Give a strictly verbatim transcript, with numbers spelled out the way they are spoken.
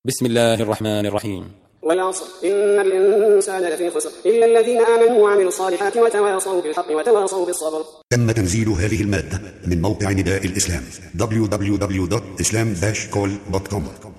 بسم الله الرحمن الرحيم. والعصر إن الإنسان لفي خسر إلا الذين آمنوا وعملوا الصالحات وتواصوا بالحق وتواصوا بالصبر. تم تنزيل هذه المادة من موقع نداء الإسلام دبليو دبليو دبليو دوت إسلام داش كول دوت كوم.